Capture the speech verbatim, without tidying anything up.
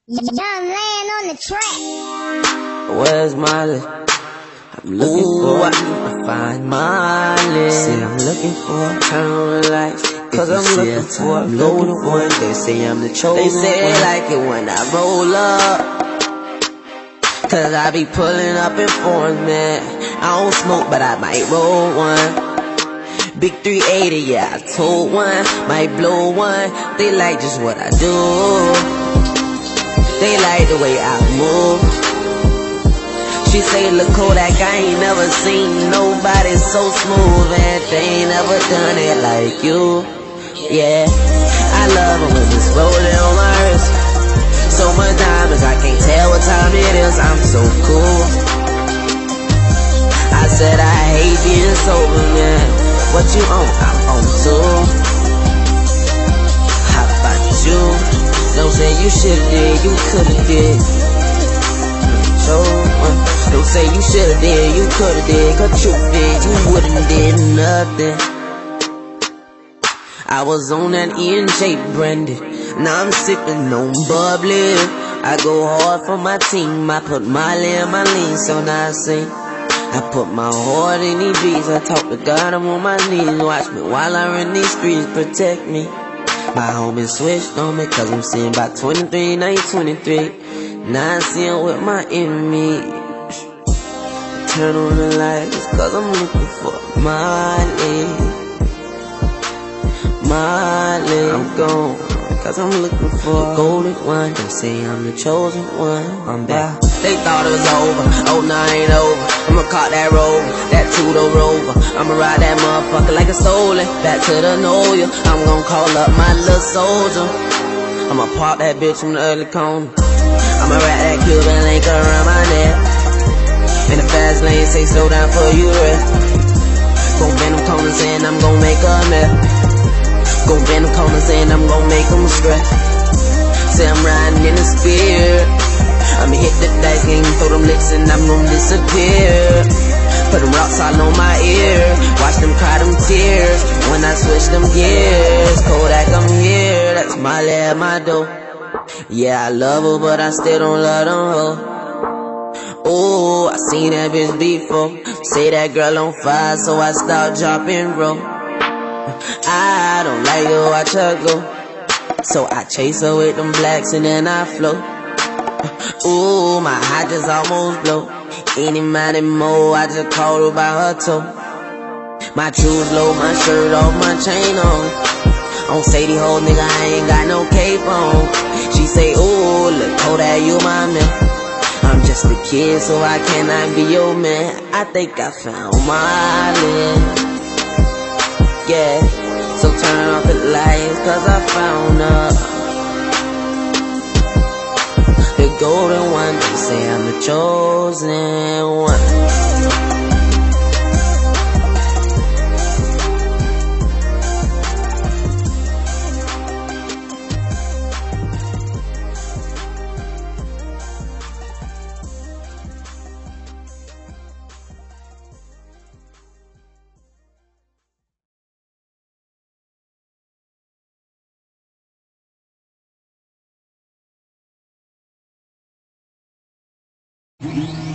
Young land on the track. Where's Molly? I'm looking Ooh, for I need to find Molly. Say I'm looking for turn on the lights, cause I'm looking for a golden one. They say I'm the chosen They say one. They like it when I roll up, cause I be pulling up in foreign, man. I don't smoke, but I might roll one. Big three eighty, yeah, I told one. Might blow one. They like just what I do. They like the way I move. She say, look Kodak, I ain't never seen nobody so smooth, and they ain't never done it like you. Yeah, I love it when it's rolling on my wrist. So much diamonds, I can't tell what time it is. I'm so cool. I said I hate being sober, man. What you on? I'm on too. How about you? Don't say you should've did, you could've did. So, uh, don't say you should've did, you could've did. Cause truth is, you wouldn't did nothing. I was on that E and J branded. Now I'm sipping on bubbly. I go hard for my team. I put Molly in my lean, so now I sing. I put my heart in these beats. I talk to God, I'm on my knees. Watch me while I run these streets, protect me. My homie switched on me, cause I'm seeing about twenty-three, now you twenty-three. Now I'm seeing with my enemies. Turn on the lights, cause I'm looking for Molly. Molly, I'm gone, cause I'm looking for a golden one. They say I'm the chosen one. I'm back. They thought it was over, oh no, I ain't over. I'ma caught that rover, that two-door rover. I'ma ride that motherfucker like a stolen. Back to the know ya, I'm gon' call up my little soldier. I'ma park that bitch from the early corner. I'ma wrap that Cuban link around my neck. In the fast lane, say slow down for you, rest. Gon' bend them corners and I'm gon' make a mess. Gon' bend them corners and I'm gon' make them stress. Say I'm riding in the spear. I'ma hit the dice game, throw them licks and I'm gon' disappear. Put them rocks all on my ear. Watch them cry them tears when I switch them gears. Kodak, I'm here. That's Molly at my door. Yeah, I love her, but I still don't love them hoes. Ooh, I seen that bitch before. Say that girl on fire, so I start dropping, bro. I don't like to watch her go, so I chase her with them blacks and then I float. Ooh, my heart just almost blow. Any money more, I just called her by her toe. My shoes low, my shirt off, my chain on. On say the whole nigga, I ain't got no cape on. She say, ooh, look, Kodak, you my man. I'm just a kid, so I cannot be your man. I think I found Molly. Yeah, so turn off the lights, cause I found her. The golden one, they say I'm the chosen one. Mm-hmm.